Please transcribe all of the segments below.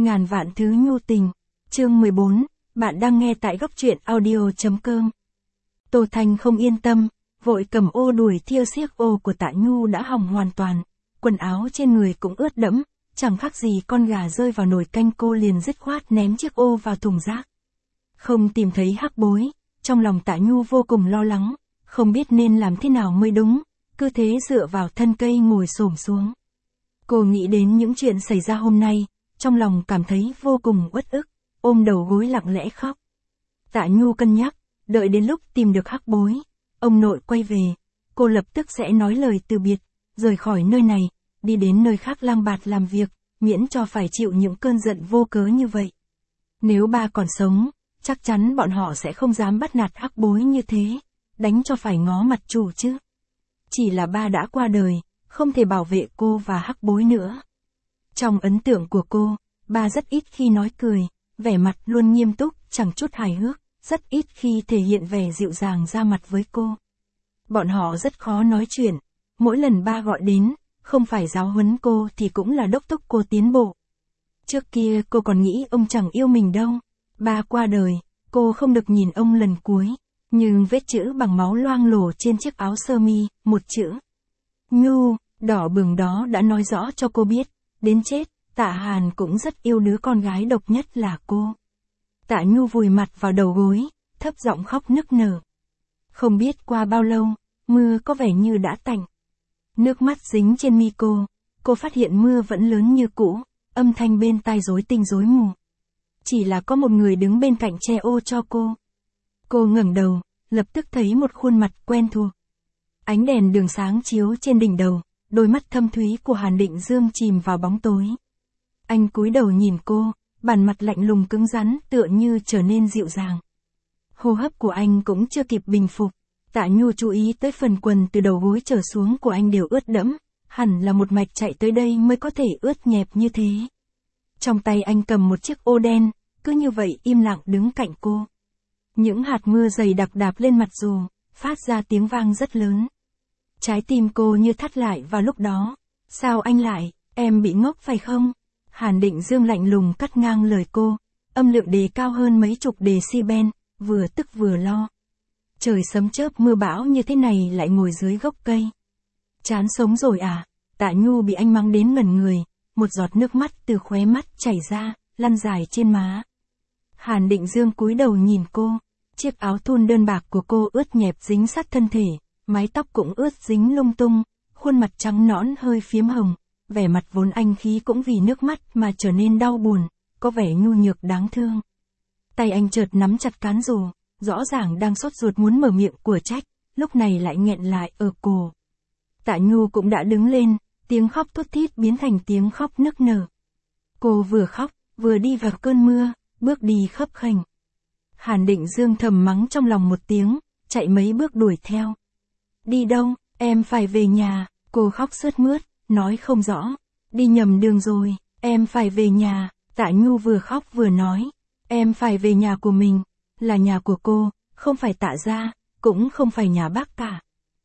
Ngàn vạn thứ nhu tình. Chương 14, bạn đang nghe tại góc truyện audio.com. Tô Thanh không yên tâm, vội cầm ô đuổi thiêu xiếc ô của Tạ Nhu đã hỏng hoàn toàn, quần áo trên người cũng ướt đẫm, chẳng khác gì con gà rơi vào nồi canh. Cô liền dứt khoát ném chiếc ô vào thùng rác. Không tìm thấy Hắc Bối, trong lòng Tạ Nhu vô cùng lo lắng, không biết nên làm thế nào mới đúng, cứ thế dựa vào thân cây ngồi xổm xuống. Cô nghĩ đến những chuyện xảy ra hôm nay, trong lòng cảm thấy vô cùng uất ức, ôm đầu gối lặng lẽ khóc. Tạ Nhu cân nhắc, đợi đến lúc tìm được Hắc Bối, ông nội quay về, cô lập tức sẽ nói lời từ biệt, rời khỏi nơi này, đi đến nơi khác lang bạt làm việc, miễn cho phải chịu những cơn giận vô cớ như vậy. Nếu ba còn sống, chắc chắn bọn họ sẽ không dám bắt nạt Hắc Bối như thế, đánh cho phải ngó mặt chủ chứ. Chỉ là ba đã qua đời, không thể bảo vệ cô và Hắc Bối nữa. Trong ấn tượng của cô, ba rất ít khi nói cười, vẻ mặt luôn nghiêm túc, chẳng chút hài hước, rất ít khi thể hiện vẻ dịu dàng ra mặt với cô. Bọn họ rất khó nói chuyện, mỗi lần ba gọi đến, không phải giáo huấn cô thì cũng là đốc thúc cô tiến bộ. Trước kia cô còn nghĩ ông chẳng yêu mình đâu, ba qua đời, cô không được nhìn ông lần cuối, nhưng vết chữ bằng máu loang lổ trên chiếc áo sơ mi, một chữ Nhu, đỏ bừng đó đã nói rõ cho cô biết, đến chết, Tạ Hàn cũng rất yêu đứa con gái độc nhất là cô. Tạ Nhu vùi mặt vào đầu gối, thấp giọng khóc nức nở. Không biết qua bao lâu, mưa có vẻ như đã tạnh. Nước mắt dính trên mi cô phát hiện mưa vẫn lớn như cũ, âm thanh bên tai rối tinh rối mù. Chỉ là có một người đứng bên cạnh che ô cho cô. Cô ngẩng đầu, lập tức thấy một khuôn mặt quen thuộc. Ánh đèn đường sáng chiếu trên đỉnh đầu, đôi mắt thâm thúy của Hàn Định Dương chìm vào bóng tối. Anh cúi đầu nhìn cô, bản mặt lạnh lùng cứng rắn tựa như trở nên dịu dàng. Hô hấp của anh cũng chưa kịp bình phục. Tạ Nhu chú ý tới phần quần từ đầu gối trở xuống của anh đều ướt đẫm, hẳn là một mạch chạy tới đây mới có thể ướt nhẹp như thế. Trong tay anh cầm một chiếc ô đen, cứ như vậy im lặng đứng cạnh cô. Những hạt mưa dày đặc đạp lên mặt dù, phát ra tiếng vang rất lớn. Trái tim cô như thắt lại vào lúc đó. Sao anh lại, em bị ngốc phải không? Hàn Định Dương lạnh lùng cắt ngang lời cô, âm lượng đề cao hơn mấy chục decibel, vừa tức vừa lo. Trời sấm chớp mưa bão như thế này lại ngồi dưới gốc cây. Chán sống rồi à? Tạ Nhu bị anh mắng đến ngẩn người, một giọt nước mắt từ khóe mắt chảy ra, lăn dài trên má. Hàn Định Dương cúi đầu nhìn cô, chiếc áo thun đơn bạc của cô ướt nhẹp dính sát thân thể, mái tóc cũng ướt dính lung tung, khuôn mặt trắng nõn hơi phiếm hồng, vẻ mặt vốn anh khí cũng vì nước mắt mà trở nên đau buồn, có vẻ nhu nhược đáng thương. Tay anh chợt nắm chặt cán dù, rõ ràng đang sốt ruột muốn mở miệng của trách, lúc này lại nghẹn lại ở cổ. Tạ Nhu cũng đã đứng lên, tiếng khóc thút thít biến thành tiếng khóc nức nở. Cô vừa khóc, vừa đi vào cơn mưa, bước đi khấp khênh. Hàn Định Dương thầm mắng trong lòng một tiếng, chạy mấy bước đuổi theo. Đi đâu, em phải về nhà, cô khóc sướt mướt, nói không rõ. Đi nhầm đường rồi, em phải về nhà, Tạ Nhu vừa khóc vừa nói. Em phải về nhà của mình, là nhà của cô, không phải Tạ gia, cũng không phải nhà bác cả.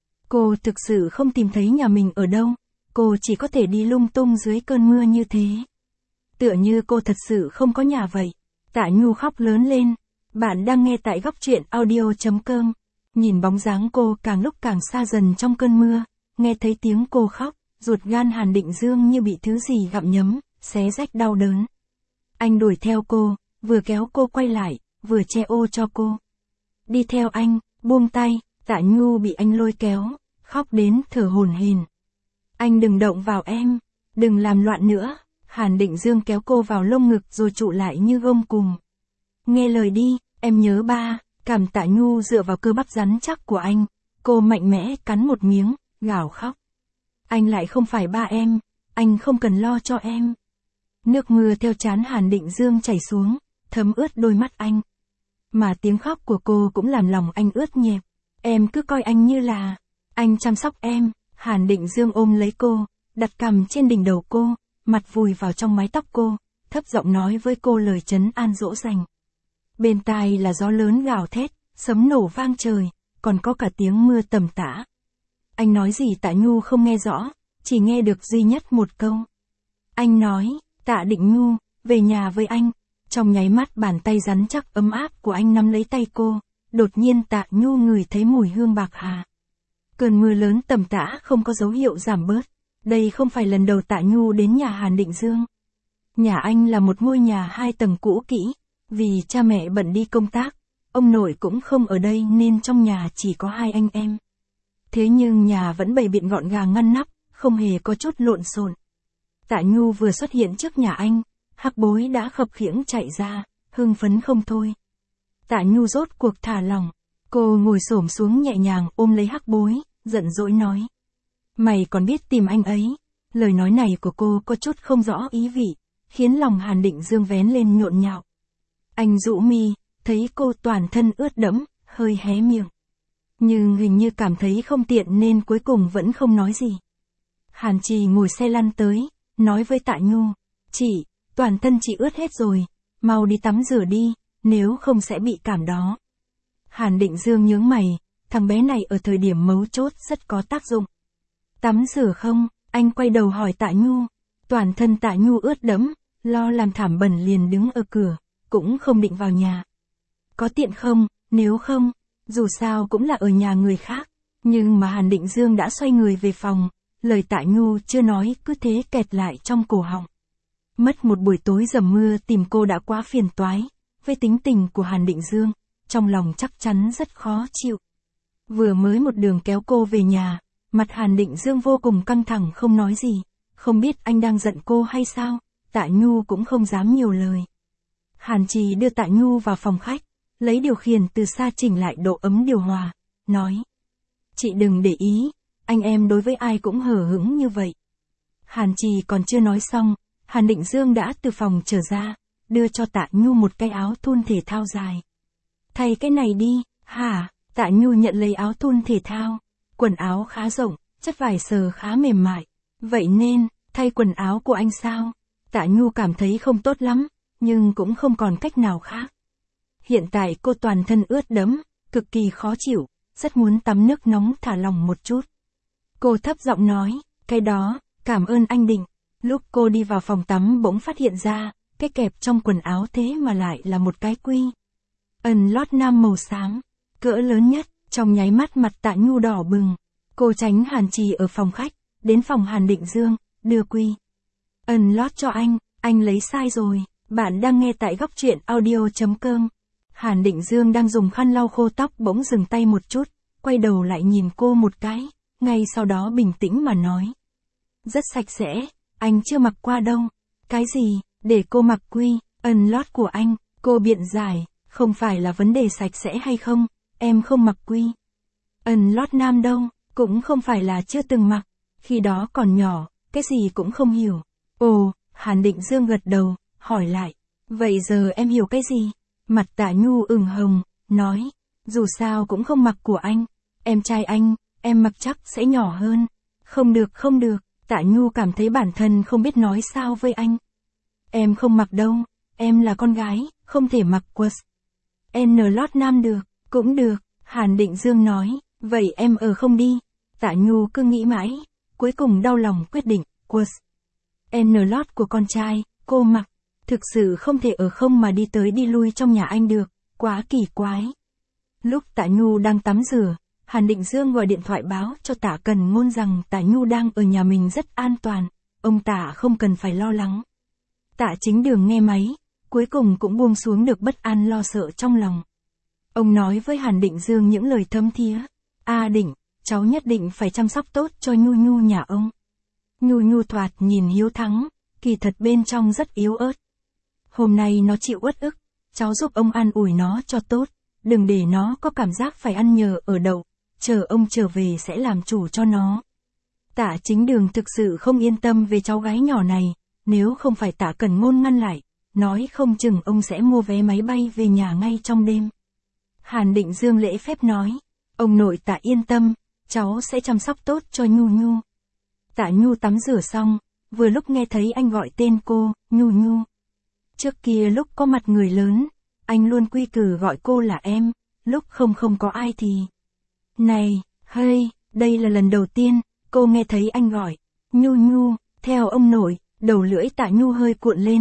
Cô thực sự không tìm thấy nhà mình ở đâu, cô chỉ có thể đi lung tung dưới cơn mưa như thế. Tựa như cô thật sự không có nhà vậy. Tạ Nhu khóc lớn lên. Bạn đang nghe tại góc truyện audio.com. Nhìn bóng dáng cô càng lúc càng xa dần trong cơn mưa, nghe thấy tiếng cô khóc, ruột gan Hàn Định Dương như bị thứ gì gặm nhấm, xé rách đau đớn. Anh đuổi theo cô, vừa kéo cô quay lại, vừa che ô cho cô. Đi theo anh, buông tay, Tạ Nhu bị anh lôi kéo, khóc đến thở hổn hển. Anh đừng động vào em, đừng làm loạn nữa. Hàn Định Dương kéo cô vào lông ngực rồi trụ lại như gông cùm. Nghe lời đi, em nhớ ba. Cảm Tạ Nhu dựa vào cơ bắp rắn chắc của anh, cô mạnh mẽ cắn một miếng, gào khóc. Anh lại không phải ba em, anh không cần lo cho em. Nước mưa theo trán Hàn Định Dương chảy xuống, thấm ướt đôi mắt anh. Mà tiếng khóc của cô cũng làm lòng anh ướt nhẹp. Em cứ coi anh như là anh chăm sóc em. Hàn Định Dương ôm lấy cô, đặt cằm trên đỉnh đầu cô, mặt vùi vào trong mái tóc cô, thấp giọng nói với cô lời trấn an dỗ dành. Bên tai là gió lớn gào thét, sấm nổ vang trời, còn có cả tiếng mưa tầm tã. Anh nói gì Tạ Nhu không nghe rõ, chỉ nghe được duy nhất một câu. Anh nói, Tạ Định Nhu, về nhà với anh. Trong nháy mắt bàn tay rắn chắc ấm áp của anh nắm lấy tay cô, đột nhiên Tạ Nhu ngửi thấy mùi hương bạc hà. Cơn mưa lớn tầm tã không có dấu hiệu giảm bớt. Đây không phải lần đầu Tạ Nhu đến nhà Hàn Định Dương. Nhà anh là một ngôi nhà 2 tầng cũ kỹ, vì cha mẹ bận đi công tác, ông nội cũng không ở đây nên trong nhà chỉ có 2 anh em. Thế nhưng nhà vẫn bày biện gọn gàng ngăn nắp, không hề có chút lộn xộn. Tạ Nhu vừa xuất hiện trước nhà anh, Hắc Bối đã khập khiễng chạy ra, hưng phấn không thôi. Tạ Nhu rốt cuộc thả lỏng, cô ngồi xổm xuống nhẹ nhàng ôm lấy Hắc Bối, giận dỗi nói. Mày còn biết tìm anh ấy. Lời nói này của cô có chút không rõ ý vị, khiến lòng Hàn Định Dương vén lên nhộn nhạo. Anh rũ mi, thấy cô toàn thân ướt đẫm, hơi hé miệng. Nhưng hình như cảm thấy không tiện nên cuối cùng vẫn không nói gì. Hàn Trì ngồi xe lăn tới, nói với Tạ Nhu. Chị, toàn thân chị ướt hết rồi, mau đi tắm rửa đi, nếu không sẽ bị cảm đó. Hàn Định Dương nhướng mày, thằng bé này ở thời điểm mấu chốt rất có tác dụng. Tắm rửa không? Anh quay đầu hỏi Tạ Nhu. Toàn thân Tạ Nhu ướt đẫm, lo làm thảm bẩn liền đứng ở cửa, cũng không định vào nhà. Có tiện không? Nếu không, dù sao cũng là ở nhà người khác. Nhưng mà Hàn Định Dương đã xoay người về phòng, lời Tạ Nhu chưa nói cứ thế kẹt lại trong cổ họng. Mất một buổi tối dầm mưa tìm cô đã quá phiền toái, với tính tình của Hàn Định Dương, trong lòng chắc chắn rất khó chịu. Vừa mới một đường kéo cô về nhà, mặt Hàn Định Dương vô cùng căng thẳng không nói gì, không biết anh đang giận cô hay sao, Tạ Nhu cũng không dám nhiều lời. Hàn Trì đưa Tạ Nhu vào phòng khách, lấy điều khiển từ xa chỉnh lại độ ấm điều hòa, nói. Chị đừng để ý, anh em đối với ai cũng hờ hững như vậy. Hàn Trì còn chưa nói xong, Hàn Định Dương đã từ phòng trở ra, đưa cho Tạ Nhu một cái áo thun thể thao dài. Thay cái này đi, hả? Tạ Nhu nhận lấy áo thun thể thao, quần áo khá rộng, chất vải sờ khá mềm mại. Vậy nên, thay quần áo của anh sao? Tạ Nhu cảm thấy không tốt lắm, nhưng cũng không còn cách nào khác. Hiện tại cô toàn thân ướt đẫm, cực kỳ khó chịu, rất muốn tắm nước nóng thả lỏng một chút. Cô thấp giọng nói, cái đó, cảm ơn anh Định. Lúc cô đi vào phòng tắm bỗng phát hiện ra, cái kẹp trong quần áo thế mà lại là một cái quy. Ẩn lót nam màu xám, cỡ lớn nhất, trong nháy mắt mặt Tạ Nhu đỏ bừng. Cô tránh Hàn Trì ở phòng khách, đến phòng Hàn Định Dương, đưa quy. Ẩn lót cho anh lấy sai rồi. Bạn đang nghe tại góc truyện audio.com. Hàn Định Dương đang dùng khăn lau khô tóc bỗng dừng tay một chút, quay đầu lại nhìn cô một cái, ngay sau đó bình tĩnh mà nói. Rất sạch sẽ, anh chưa mặc qua đâu. Cái gì, để cô mặc quy, ẩn lót của anh, cô biện giải, không phải là vấn đề sạch sẽ hay không, em không mặc quy. Ẩn lót nam đâu, cũng không phải là chưa từng mặc, khi đó còn nhỏ, cái gì cũng không hiểu. Ồ, Hàn Định Dương gật đầu, hỏi lại, vậy giờ em hiểu cái gì? Mặt Tạ Nhu ửng hồng, nói, dù sao cũng không mặc của anh, em trai anh, em mặc chắc sẽ nhỏ hơn. Không được, Tạ Nhu cảm thấy bản thân không biết nói sao với anh. Em không mặc đâu, em là con gái, không thể mặc quần. N lót nam được, cũng được, Hàn Định Dương nói, vậy em ở không đi. Tạ Nhu cứ nghĩ mãi, cuối cùng đau lòng quyết định, quần. N lót của con trai, cô mặc, thực sự không thể ở không mà đi tới đi lui trong nhà anh được, quá kỳ quái. Lúc Tạ Nhu đang tắm rửa, Hàn Định Dương gọi điện thoại báo cho Tạ Cần Ngôn rằng Tạ Nhu đang ở nhà mình rất an toàn, ông Tạ không cần phải lo lắng. Tạ Chính Đường nghe máy, cuối cùng cũng buông xuống được bất an lo sợ trong lòng. Ông nói với Hàn Định Dương những lời thấm thía, Định, cháu nhất định phải chăm sóc tốt cho Nhu Nhu nhà ông. Nhu Nhu thoạt nhìn hiếu thắng, kỳ thật bên trong rất yếu ớt. Hôm nay nó chịu uất ức, cháu giúp ông an ủi nó cho tốt, đừng để nó có cảm giác phải ăn nhờ ở đậu, chờ ông trở về sẽ làm chủ cho nó. Tạ Chính Đường thực sự không yên tâm về cháu gái nhỏ này, nếu không phải Tạ Cần Ngôn ngăn lại, nói không chừng ông sẽ mua vé máy bay về nhà ngay trong đêm. Hàn Định Dương lễ phép nói, ông nội Tạ yên tâm, cháu sẽ chăm sóc tốt cho Nhu Nhu. Tạ Nhu tắm rửa xong, vừa lúc nghe thấy anh gọi tên cô, Nhu Nhu. Trước kia lúc có mặt người lớn, anh luôn quy củ gọi cô là em, lúc không có ai thì. Này, đây là lần đầu tiên, cô nghe thấy anh gọi, Nhu Nhu, theo ông nội, đầu lưỡi Tạ Nhu hơi cuộn lên,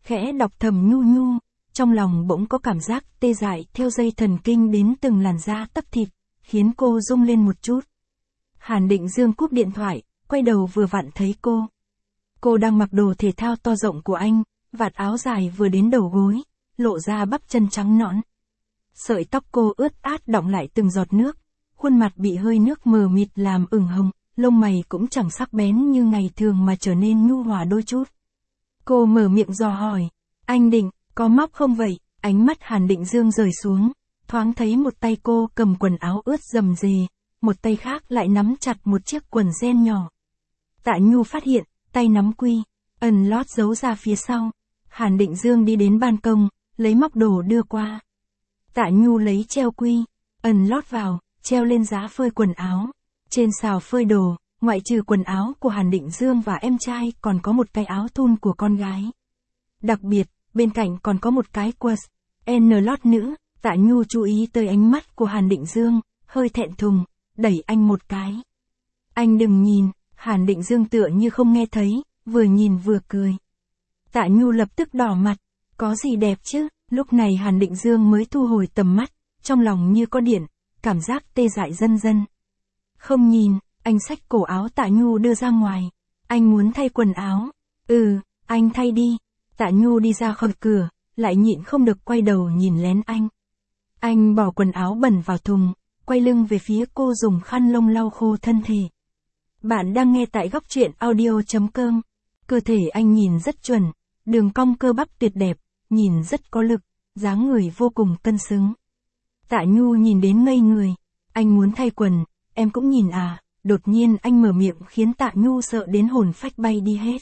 khẽ đọc thầm nhu nhu, trong lòng bỗng có cảm giác tê dại theo dây thần kinh đến từng làn da tấc thịt, khiến cô rung lên một chút. Hàn Định Dương cúp điện thoại, quay đầu vừa vặn thấy cô. Cô đang mặc đồ thể thao to rộng của anh, vạt áo dài vừa đến đầu gối, lộ ra bắp chân trắng nõn. Sợi tóc cô ướt át đọng lại từng giọt nước, khuôn mặt bị hơi nước mờ mịt làm ửng hồng, lông mày cũng chẳng sắc bén như ngày thường mà trở nên nhu hòa đôi chút. Cô mở miệng dò hỏi, anh Định, có móc không vậy? Ánh mắt Hàn Định Dương rời xuống, thoáng thấy một tay cô cầm quần áo ướt rầm rề, một tay khác lại nắm chặt một chiếc quần ren nhỏ. Tạ Nhu phát hiện, tay nắm quy, ẩn lót giấu ra phía sau. Hàn Định Dương đi đến ban công, lấy móc đồ đưa qua. Tạ Nhu lấy treo quy, ẩn lót vào, treo lên giá phơi quần áo. Trên sào phơi đồ, ngoại trừ quần áo của Hàn Định Dương và em trai còn có một cái áo thun của con gái. Đặc biệt, bên cạnh còn có một cái quần N lót nữ. Tạ Nhu chú ý tới ánh mắt của Hàn Định Dương, hơi thẹn thùng, đẩy anh một cái. Anh đừng nhìn. Hàn Định Dương tựa như không nghe thấy, vừa nhìn vừa cười. Tạ Nhu lập tức đỏ mặt, có gì đẹp chứ? Lúc này Hàn Định Dương mới thu hồi tầm mắt, trong lòng như có điện, cảm giác tê dại dần dần. Không nhìn, anh xách cổ áo Tạ Nhu đưa ra ngoài. Anh muốn thay quần áo. Anh thay đi. Tạ Nhu đi ra khỏi cửa, lại nhịn không được quay đầu nhìn lén anh. Anh bỏ quần áo bẩn vào thùng, quay lưng về phía cô dùng khăn lông lau khô thân thể. Bạn đang nghe tại góc truyện audio.com. Cơ thể anh nhìn rất chuẩn, đường cong cơ bắp tuyệt đẹp, nhìn rất có lực, dáng người vô cùng cân xứng. Tạ Nhu nhìn đến ngây người. Anh muốn thay quần, em cũng nhìn à? Đột nhiên anh mở miệng khiến Tạ Nhu sợ đến hồn phách bay đi hết.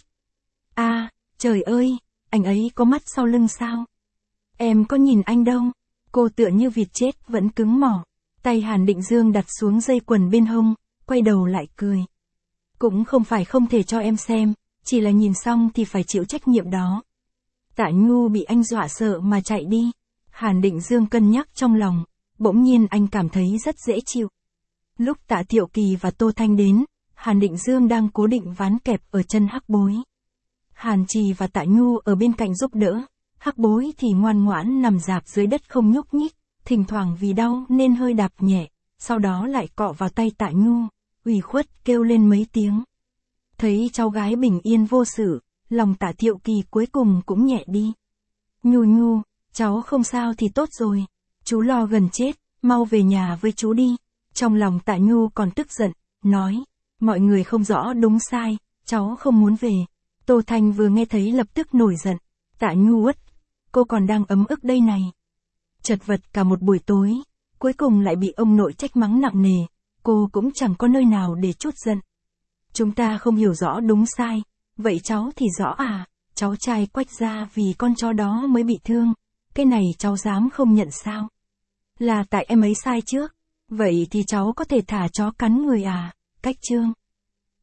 Trời ơi, anh ấy có mắt sau lưng sao? Em có nhìn anh đâu. Cô tựa như vịt chết vẫn cứng mỏ. Tay Hàn Định Dương đặt xuống dây quần bên hông, quay đầu lại cười. Cũng không phải không thể cho em xem, chỉ là nhìn xong thì phải chịu trách nhiệm đó. Tạ Nhu bị anh dọa sợ mà chạy đi. Hàn Định Dương cân nhắc trong lòng, bỗng nhiên anh cảm thấy rất dễ chịu. Lúc Tạ Thiệu Kỳ và Tô Thanh đến, Hàn Định Dương đang cố định ván kẹp ở chân Hắc Bối. Hàn Trì và Tạ Nhu ở bên cạnh giúp đỡ, Hắc Bối thì ngoan ngoãn nằm rạp dưới đất không nhúc nhích, thỉnh thoảng vì đau nên hơi đạp nhẹ, sau đó lại cọ vào tay Tạ Nhu, ủy khuất kêu lên mấy tiếng. Thấy cháu gái bình yên vô sự, lòng Tạ Thiệu Kỳ cuối cùng cũng nhẹ đi. Nhu, cháu không sao thì tốt rồi, chú lo gần chết, mau về nhà với chú đi. Trong lòng Tạ Nhu còn tức giận, nói, mọi người không rõ đúng sai, cháu không muốn về. Tô Thanh vừa nghe thấy lập tức nổi giận. Tạ Nhu uất, cô còn đang ấm ức đây này. Chật vật cả một buổi tối, cuối cùng lại bị ông nội trách mắng nặng nề, cô cũng chẳng có nơi nào để trút giận. Chúng ta không hiểu rõ đúng sai, vậy cháu thì rõ à? Cháu trai Quách gia vì con chó đó mới bị thương, cái này cháu dám không nhận sao? Là tại em ấy sai trước, vậy thì cháu có thể thả chó cắn người à? Cách Trương.